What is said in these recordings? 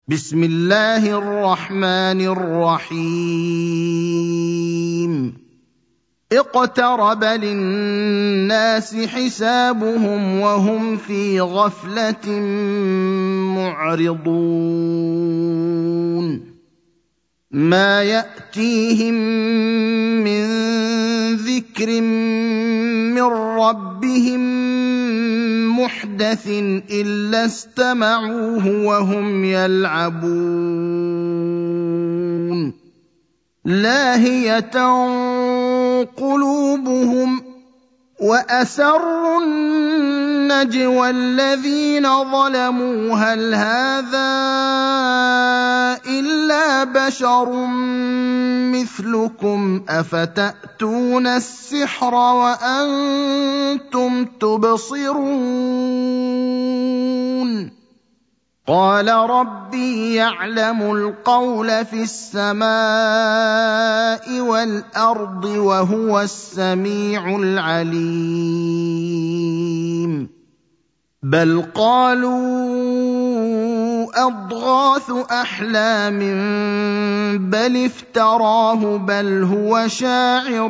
بسم الله الرحمن الرحيم اقترب للناس حسابهم وهم في غفلة معرضون ما يأتيهم من ذكر من ربهم محدث إلا استمعوه وهم يلعبون لاهية قلوبهم وأسروا النجوى الذين ظلموا هل هذا إلا بشر مثلكم أفتأتون السحر وأنتم تبصرون قال ربي يعلم القول في السماء والأرض وهو السميع العليم بل قالوا أضغاث أحلام بل افتراه بل هو شاعر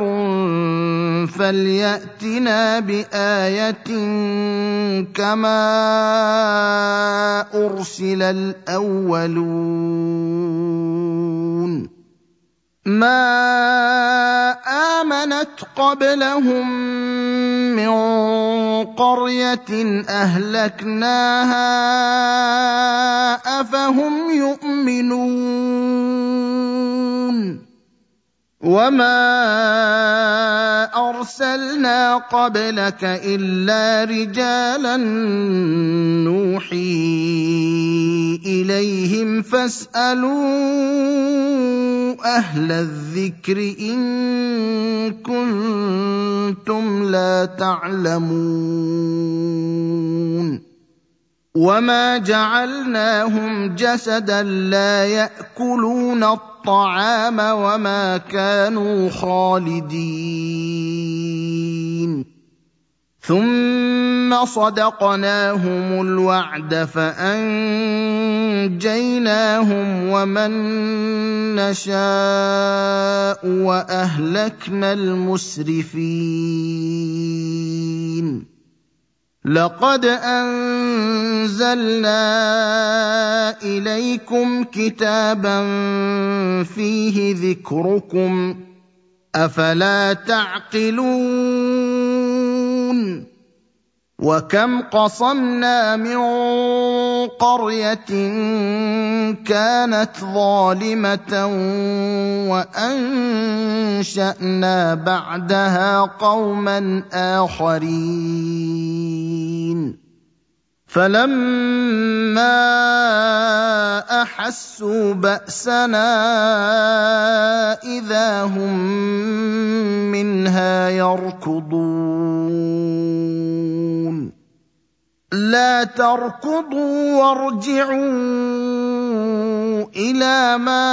فليأتنا بآية كما أرسل الأولون ما آمنت قبلهم من قرية أهلكناها أفهم يؤمنون وما أرسلنا قبلك إلا رجالا نوحي إليهم فاسألوا أهل الذكر إن كنتم لا تعلمون وما جعلناهم جسدا لا يأكلون الطعام وما كانوا خالدين ثم صدقناهم الوعد فأنجيناهم ومن نشاء وأهلكنا المسرفين لقد أنزلنا إليكم كتابا فيه ذكركم أفلا تعقلون وكم قصمنا من قرية كانت ظالمة وأنشأنا بعدها قوما آخرين فلما أحسوا بأسنا إذا هم منها يركضون لا تركضوا وارجعوا إلى ما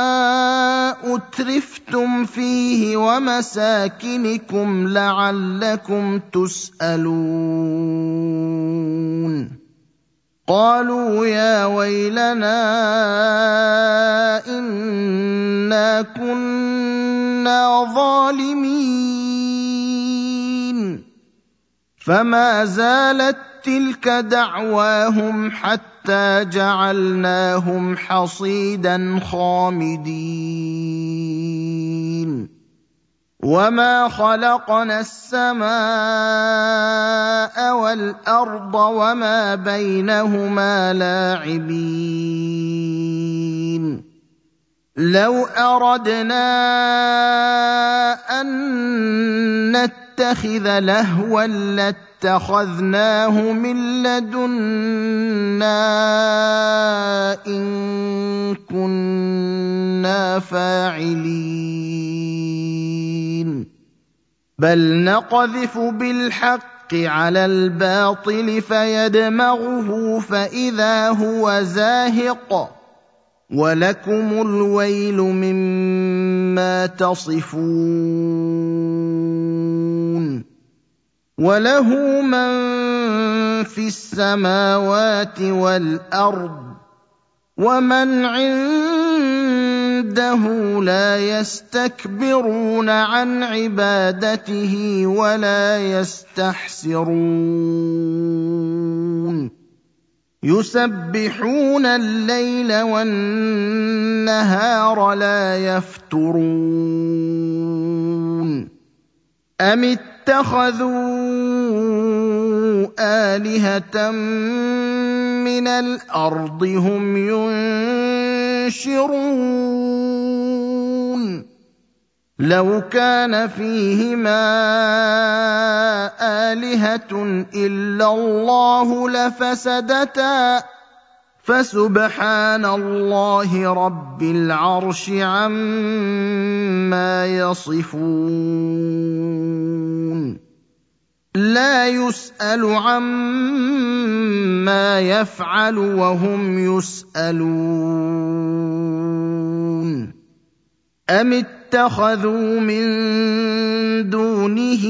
أترفتم فيه ومساكنكم لعلكم تسألون قالوا يا ويلنا إنا كنا ظالمين فما زالت تلك دعواهم حتى جعلناهم حصيدا خامدين وما خلقنا السماء والأرض وما بينهما لاعبين لو أردنا أن نتخذ لهوا لاتخذناه من لدنا إن كنا فاعلين بل نقذف بالحق على الباطل فيدمغه فإذا هو زاهق ولكم الويل مما تصفون وله من في السماوات والأرض ومن عنده لا يستكبرون عن عبادته ولا يستحسرون يسبحون الليل والنهار لا يفترون أم اتخذوا آلهة من الأرض هم ينشرون لو كان فيهما آلهة إلا الله لفسدتا فسبحان الله رب العرش عما يصفون لا يسأل عما يفعل وهم يسألون أم اتخذوا من دونه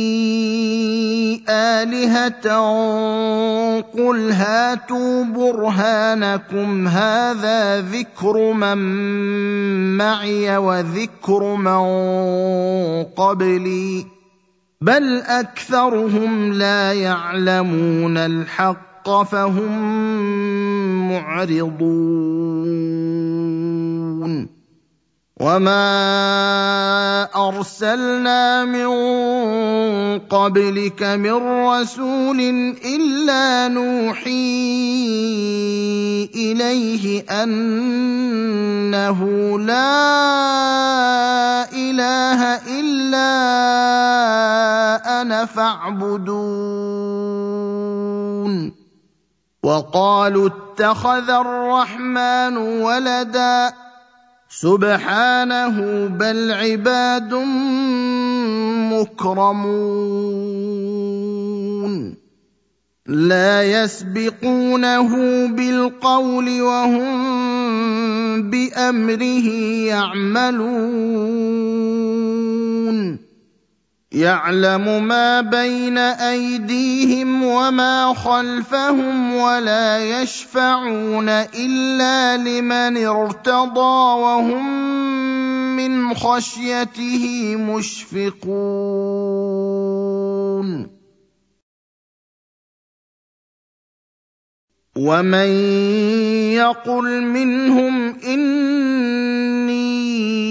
آلهة قل هاتوا برهانكم هذا ذكر من معي وذكر من قبلي بل أكثرهم لا يعلمون الحق فهم معرضون وما أرسلنا من قبلك من رسول إلا نوحي إليه أنه لا إله إلا أنا فاعبدون وقالوا اتخذ الرحمن ولدا سبحانه بل عباد مكرمون لا يسبقونه بالقول وهم بأمره يعملون يعلم ما بين أيديهم وما خلفهم ولا يشفعون إلا لمن ارتضى وهم من خشيته مشفقون ومن يقل منهم إني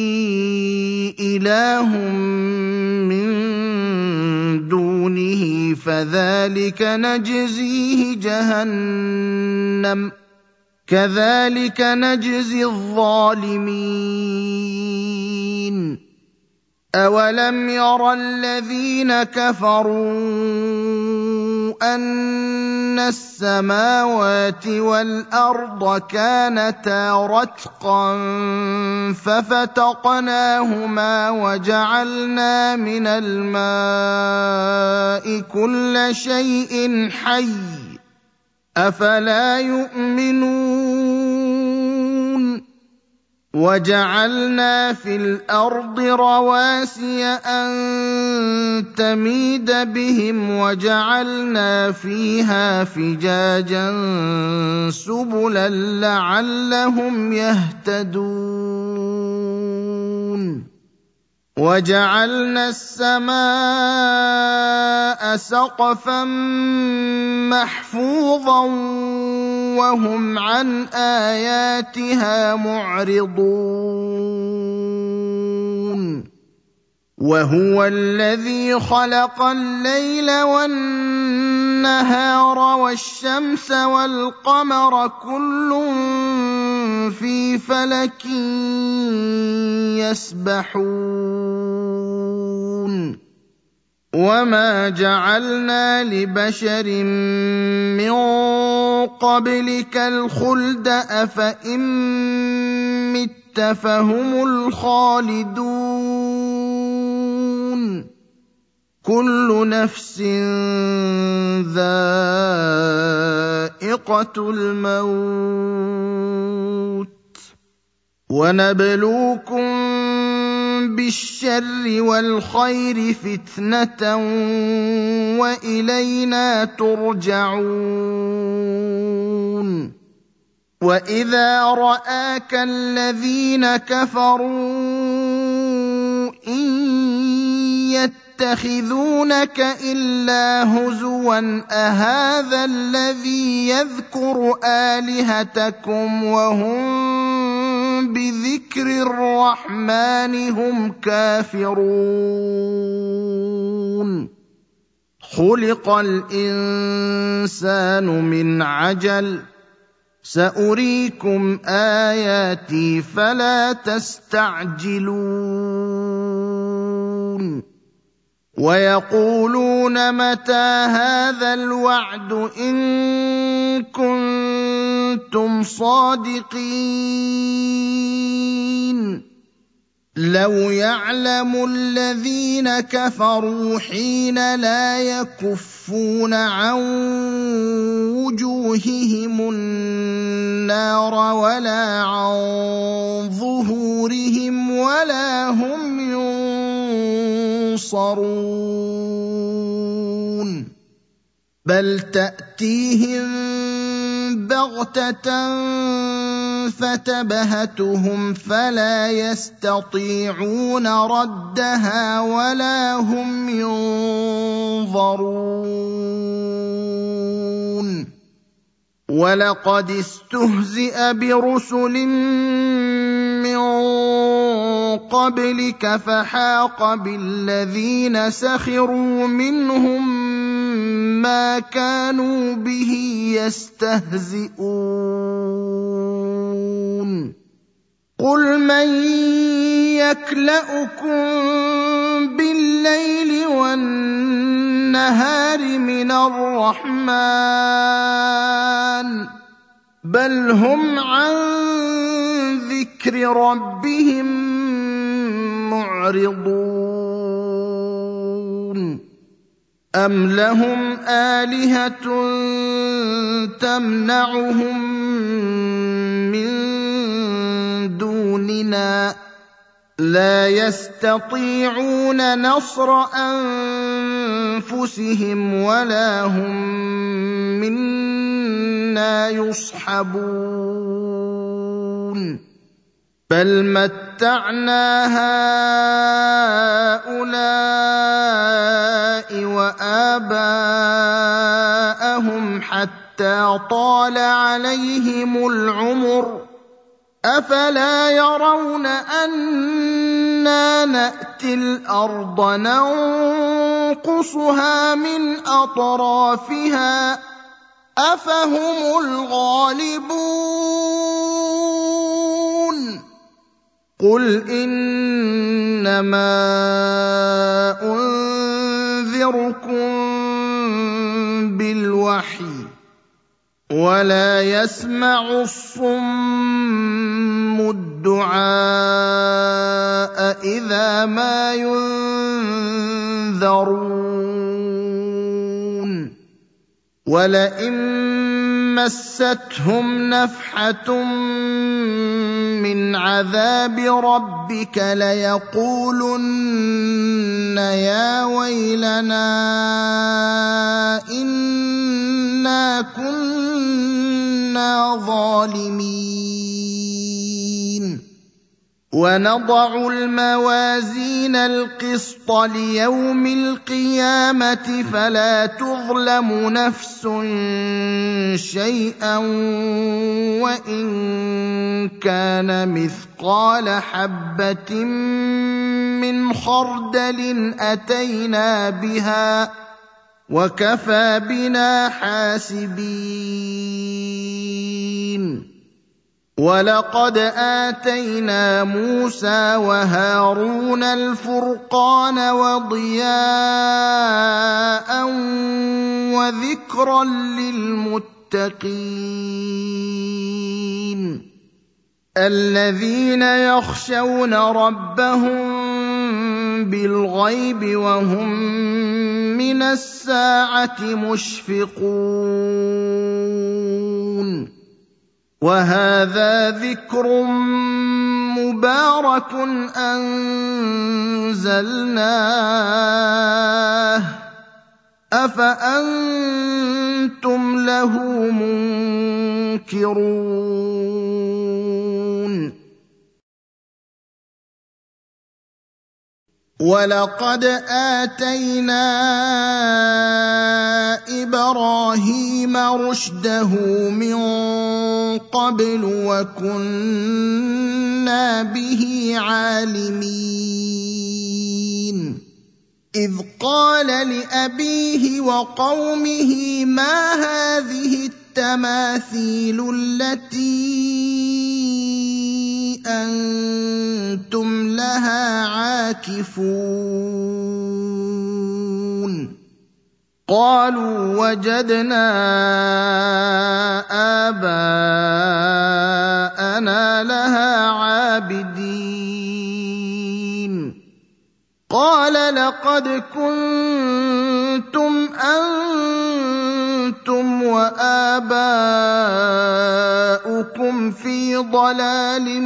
إله من دونه فذلك نجزيه جهنم كذلك نجزي الظالمين أولم يرى الذين كفروا أن السماوات والأرض كانتا رتقا ففتقناهما وجعلنا من الماء كل شيء حي أفلا يؤمنون وجعلنا في الأرض رواسي أن تميد بهم وجعلنا فيها فجاجا سبلا لعلهم يهتدون وجعلنا السماء سقفا محفوظا وهم عن آياتها معرضون وهو الذي خلق الليل والنهار والشمس والقمر كل في فلك يسبحون وما جعلنا لبشر من قبلك الخلد أفإن مت فهم الخالدون كل نفس ذائقة الموت ونبلوكم بالشر والخير فتنة وإلينا ترجعون وَإِذَا رَآكَ الَّذِينَ كَفَرُوا إِن يَتَّخِذُونَكَ إِلَّا هُزُوًا أَهَٰذَا الَّذِي يَذْكُرُ آلِهَتَكُمْ وَهُم بِذِكْرِ الرَّحْمَٰنِ هُمْ كَافِرُونَ خُلِقَ الْإِنسَانُ مِنْ عَجَلٍ سَأُرِيكُمْ آيَاتِي فَلَا تَسْتَعْجِلُونِ وَيَقُولُونَ مَتَىٰ هَٰذَا الْوَعْدُ إِن كُنتُمْ صَادِقِينَ لَوْ يَعْلَمُ الَّذِينَ كَفَرُوا حِينَ لَا يَكُفُّونَ عَن وُجُوهِهِمُ النَّارَ وَلَا عَن ظُهُورِهِمْ وَلَا هُمْ يُنصَرُونَ بَلْ تَأْتِيهِم بَغْتَةً فَتَبْهَتُهُمْ فَلَا يَسْتَطِيعُونَ رَدَّهَا وَلَا هُمْ يُنظَرُونَ وَلَقَدِ اسْتُهْزِئَ بِرُسُلٍ مِّن قَبْلِكَ فَحَاقَ بِالَّذِينَ سَخِرُوا مِنْهُم مَّا كَانُوا بِهِ يَسْتَهْزِئُونَ قُلْ مَن يَكْلَؤُكُم بِاللَّيْلِ وَالنَّهَارِ مِنَ الرَّحْمَٰنِ بَلْ هُمْ عَن ذِكْرِ رَبِّهِم مُّعْرِضُونَ أَمْ لَهُمْ آلِهَةٌ تَمْنَعُهُم مِّن دُونِنَا لَا يَسْتَطِيعُونَ نَصْرَ أَنفُسِهِمْ وَلَا هُم مِّنَّا يُصْحَبُونَ بَلْ مَتَّعْنَا هَٰؤُلَاءِ وَآبَاءَهُمْ حَتَّىٰ طَالَ عَلَيْهِمُ الْعُمُرُ أَفَلَا يَرَوْنَ أَنَّا نَأْتِي الْأَرْضَ نَنقُصُهَا مِنْ أَطْرَافِهَا أَفَهُمُ الْغَالِبُونَ قُلْ إِنَّمَا أُنذِرُكُم بِالْوَحْيِ وَلَا يَسْمَعُ الصُّمُّ الدُّعَاءَ إِذَا مَا يُنذَرُونَ وَلَئِن مَّسَّتْهُمْ نَفْحَةٌ مِّنْ عَذَابِ رَبِّكَ لَيَقُولُنَّ يَا وَيْلَنَا إِنَّا كُنَّا ظَالِمِينَ وَنَضَعُ الْمَوَازِينَ الْقِسْطَ لِيَوْمِ الْقِيَامَةِ فَلَا تُظْلَمُ نَفْسٌ شَيْئًا وَإِن كَانَ مِثْقَالَ حَبَّةٍ مِّنْ خَرْدَلٍ أَتَيْنَا بِهَا وَكَفَىٰ بِنَا حَاسِبِينَ وَلَقَدْ آتَيْنَا مُوسَىٰ وَهَارُونَ الْفُرْقَانَ وَضِيَاءً وَذِكْرًا لِّلْمُتَّقِينَ الَّذِينَ يَخْشَوْنَ رَبَّهُم بِالْغَيْبِ وَهُم مِّنَ السَّاعَةِ مُشْفِقُونَ وَهَٰذَا ذِكْرٌ مُّبَارَكٌ أَنزَلْنَاهُ أفأنتم له منكرون ولقد آتينا إبراهيم رشده من قبل وكنا به عالمين إذ قال لأبيه وقومه ما هذه التماثيل التي أنتم لها عاكفون قالوا وجدنا آباءنا لها عابدين قال لقد كنتم أنتم وآباؤكم في ضلال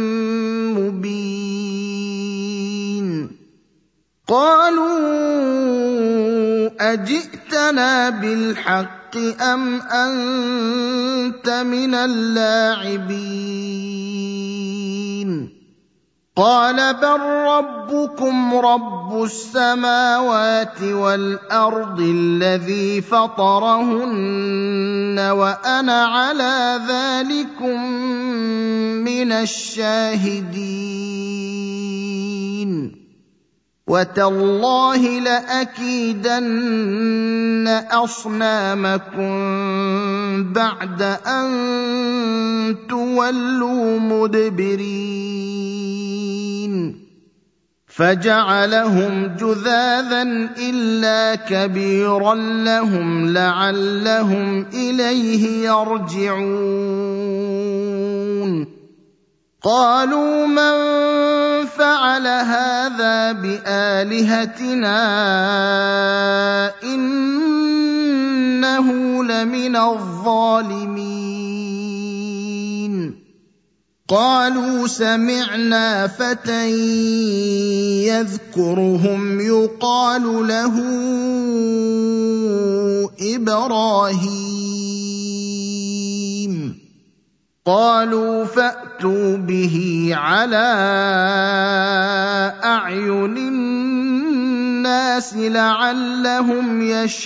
مبين قالوا أجئتنا بالحق أم أنت من اللاعبين قال بل ربكم رب السماوات والأرض الذي فطرهن وأنا على ذلكم من الشاهدين وتالله لأكيدن أصنامكم بعد أن تولوا مدبرين فجعلهم جذاذا إلا كبيرا لهم لعلهم إليه يرجعون قالوا من فعل هذا بآلهتنا إنه لمن الظالمين قالوا سمعنا فتى يذكرهم يقال له إبراهيم قالوا فأتوا به على أعين الناس لعلهم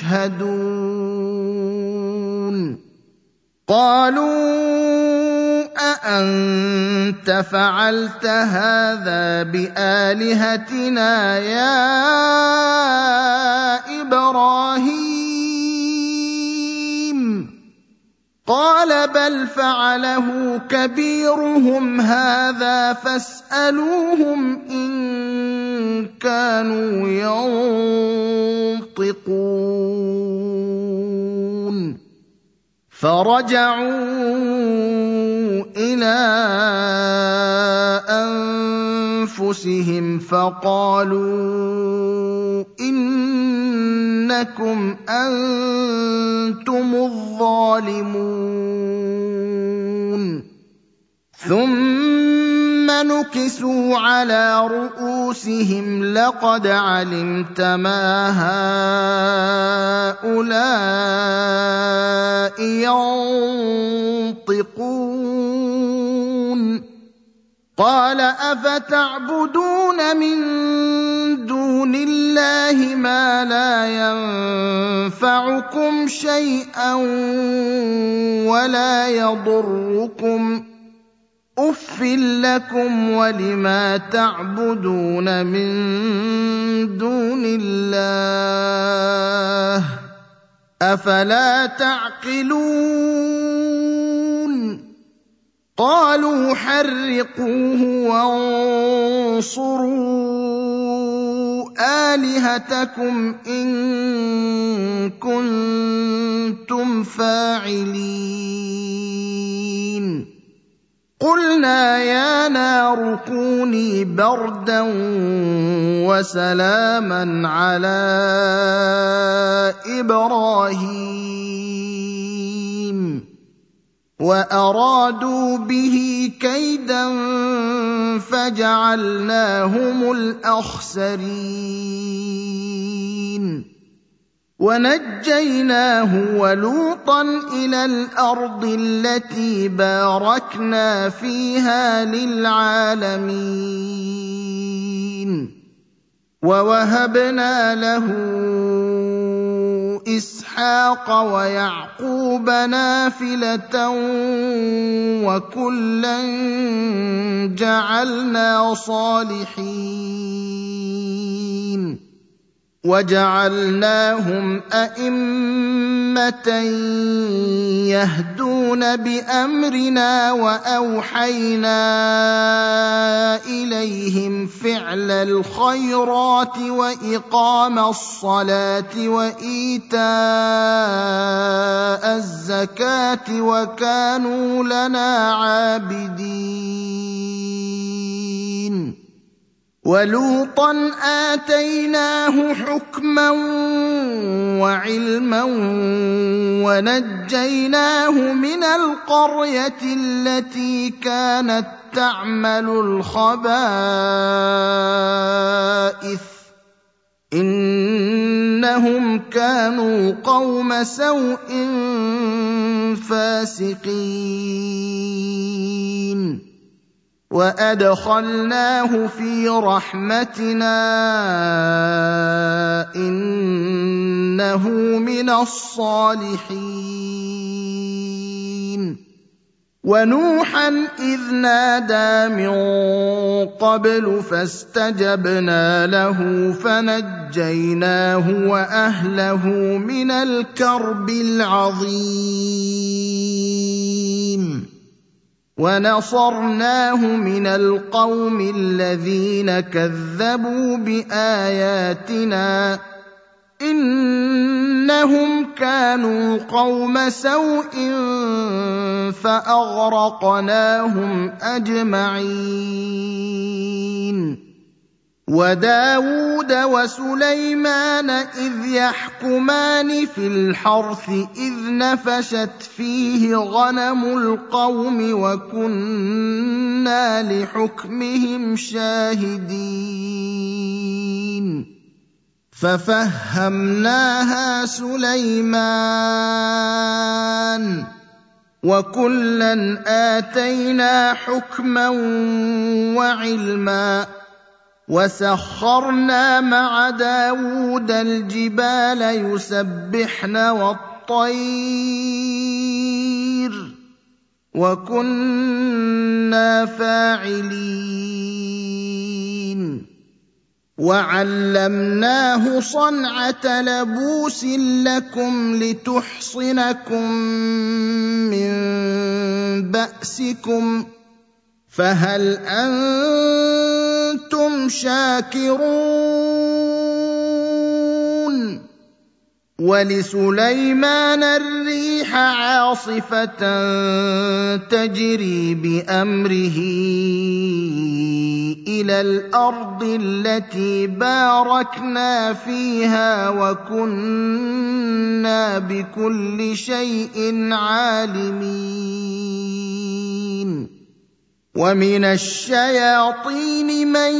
يشهدون قالوا أأنت فعلت هذا بآلهتنا يا إبراهيم قال بل فعله كبيرهم هذا فاسألوهم إن كانوا ينطقون فرجعوا إلى أنفسهم فقالوا إنكم أنتم الظالمون ثم نكسوا على رؤوسهم لقد علمت ما هؤلاء ينطقون قال أفتعبدون من دون الله ما لا ينفعكم شيئا ولا يضركم أف لكم ولما تعبدون من دون الله أفلا تعقلون قالوا حرقوه وانصروا آلهتكم إن كنتم فاعلين قلنا يا نار كوني بردا وسلاما على إبراهيم وأرادوا به كيدا فجعلناهم الأخسرين ونجيناه ولوطا إلى الأرض التي باركنا فيها للعالمين ووهبنا له إسحاق ويعقوب نافلة وكلا جعلنا صالحين وجعلناهم أئمة يهدون بأمرنا وأوحينا إليهم فعل الخيرات وإقام الصلاة وإيتاء الزكاة وكانوا لنا عابدين ولوطا آتيناه حكما وعلما ونجيناه من القرية التي كانت تعمل الخبائث إنهم كانوا قوم سوء فاسقين وأدخلناه في رحمتنا إنه من الصالحين ونوحا إذ نادى من قبل فاستجبنا له فنجيناه وأهله من الكرب العظيم ونصرناه من القوم الذين كذبوا بآياتنا إنهم كانوا قوم سوء فأغرقناهم أجمعين وداود وسليمان إذ يحكمان في الحرث إذ نفشت فيه غنم القوم وكنا لحكمهم شاهدين ففهمناها سليمان وكلا آتينا حكما وعلما وسخرنا مع داود الجبال يسبحن والطير وكنا فاعلين وعلمناه صنعة لبوس لكم لتحصنكم من بأسكم فهل أنتم شاكرون ولسليمان الريح عاصفة تجري بأمره إلى الأرض التي باركنا فيها وكنا بكل شيء عالمين ومن الشياطين من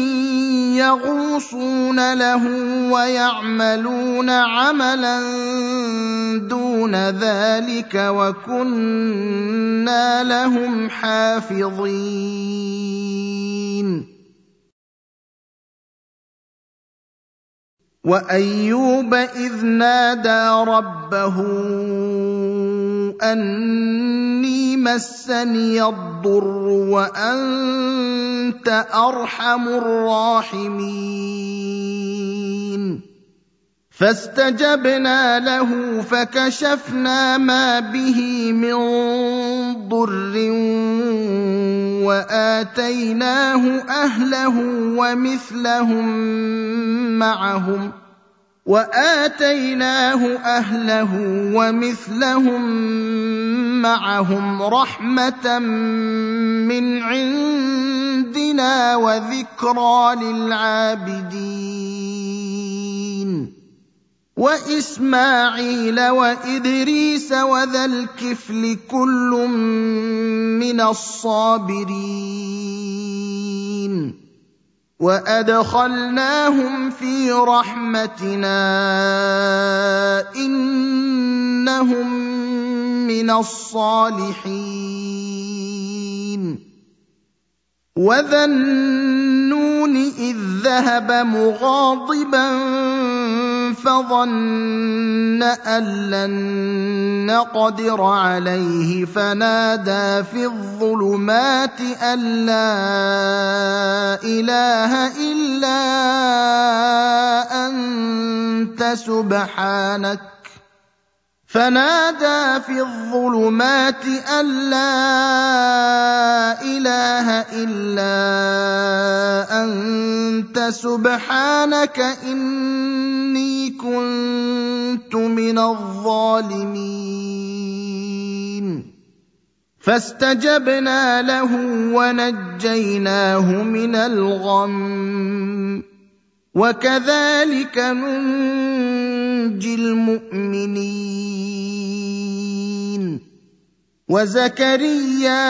يغوصون له ويعملون عملا دون ذلك وكنا لهم حافظين وأيوب إذ نادى ربه أني مسني الضر وأنت أرحم الراحمين فاستجبنا له فكشفنا ما به من ضر وآتيناه أهله ومثلهم معهم رحمة من عندنا وذكرى للعابدين وإسماعيل وإدريس وذا الكفل كل من الصابرين وأدخلناهم في رحمتنا إنهم من الصالحين وذا النون إذ ذهب مغاضبا فظن أن لن نقدر عليه فنادى في الظلمات أن لا إله إلا أنت سبحانك إني كنت من الظالمين فاستجبنا له ونجيناه من الغم وكذلك ننجي المؤمنين وزكريا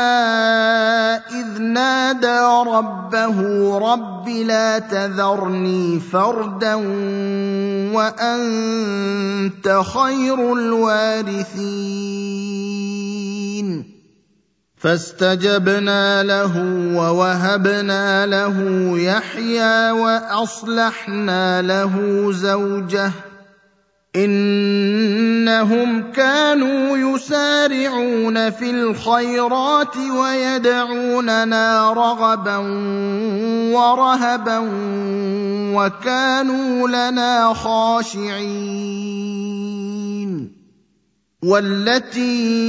إذ نادى ربه رب لا تذرني فردا وأنت خير الوارثين فاستجبنا له ووهبنا له يحيى وأصلحنا له زوجه إنهم كانوا يسارعون في الخيرات ويدعوننا رغبا ورهبا وكانوا لنا خاشعين والتي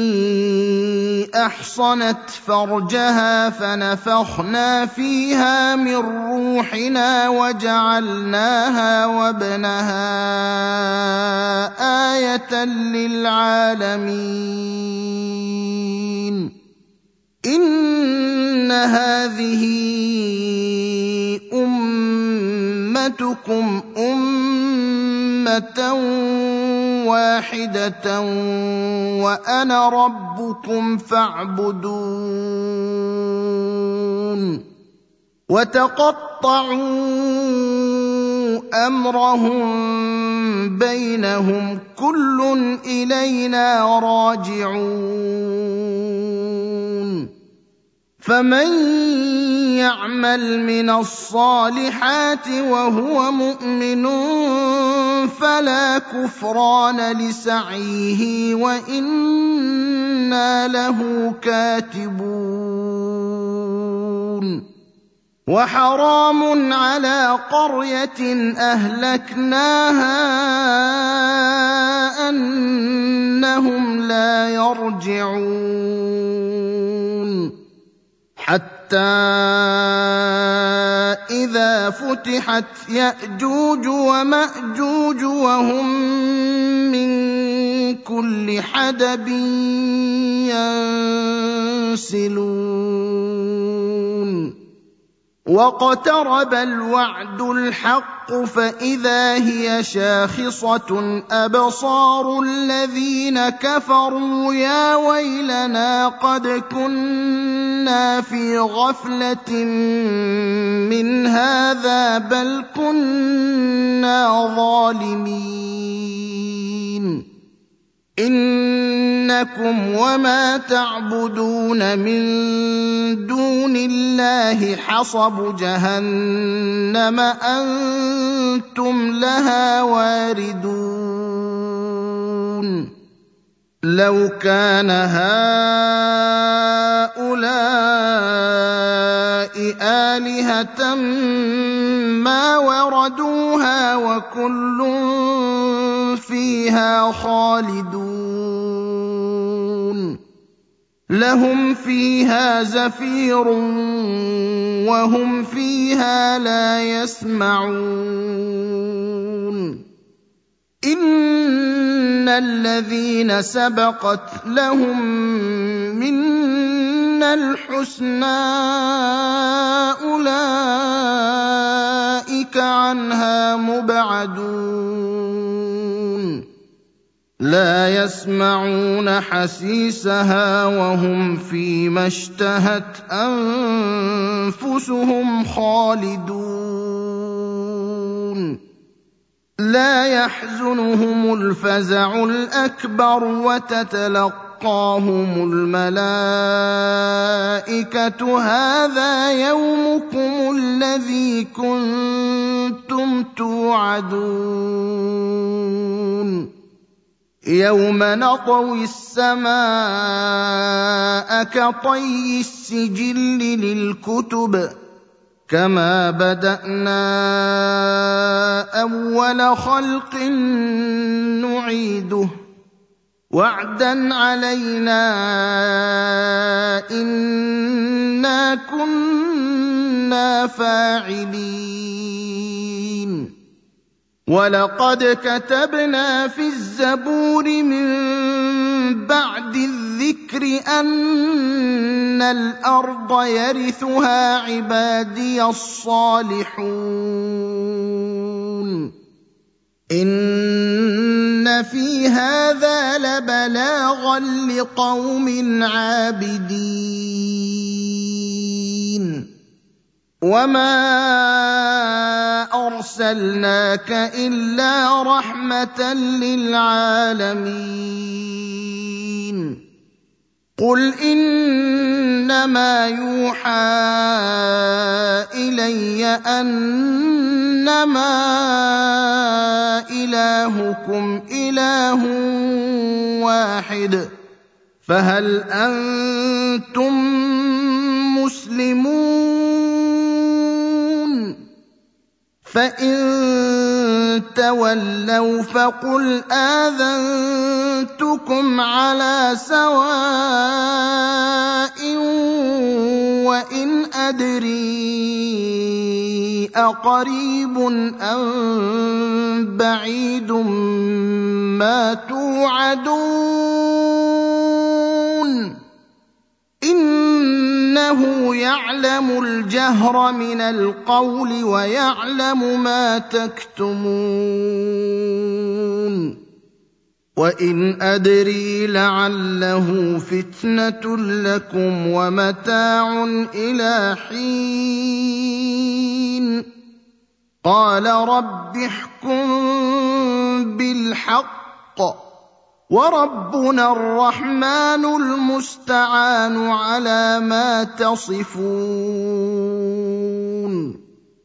أحصنت فرجها فنفخنا فيها من روحنا وجعلناها وابنها آية للعالمين إن هذه أمتكم أمة واحدة وأنا ربكم فاعبدون وتقطعوا أمرهم بينهم كل إلينا راجعون فمن يعمل من الصالحات وهو مؤمن فلا كفران لسعيه وإنا له كاتبون وحرام على قرية أهلكناها أنهم لا يرجعون حتى إذا فتحت يأجوج ومأجوج وهم من كل حدب ينسلون واقترب الوعد الحق فإذا هي شاخصة أبصار الذين كفروا يا ويلنا قد كنا في غفلة من هذا بل كنا ظالمين إنكم وما تعبدون من دون الله حصب جهنم أنتم لها واردون لو كان هؤلاء آلهة ما وردوها وكل فيها خالدون لهم فيها زفير وهم فيها لا يسمعون إن الذين سبقت لهم منا الحسنى أولئك عنها مبعدون لا يسمعون حسيسها وهم فيما اشتهت أنفسهم خالدون لا يحزنهم الفزع الأكبر وتتلقاهم الملائكة هذا يومكم الذي كنتم توعدون يوم نطوي السماء كطي السجل للكتب كما بدأنا أول خلق نعيده وعدا علينا إنا كنا فاعلين ولقد كتبنا في الزبور من بعد الذكر أن الأرض يرثها عبادي الصالحون إن في هذا لبلاغا لقوم عابدين وما أرسلناك إلا رحمة للعالمين قل إنما يوحى إلي أنما إلهكم إله واحد فهل أنتم مسلمون فإن تولوا فقل آذنتكم على سواء وإن أدري أقريب أم بعيد ما توعدون إنه يعلم الجهر من القول ويعلم ما تكتمون وإن أدري لعله فتنة لكم ومتاع إلى حين قال رب احكم بالحق وربنا الرحمن المستعان على ما تصفون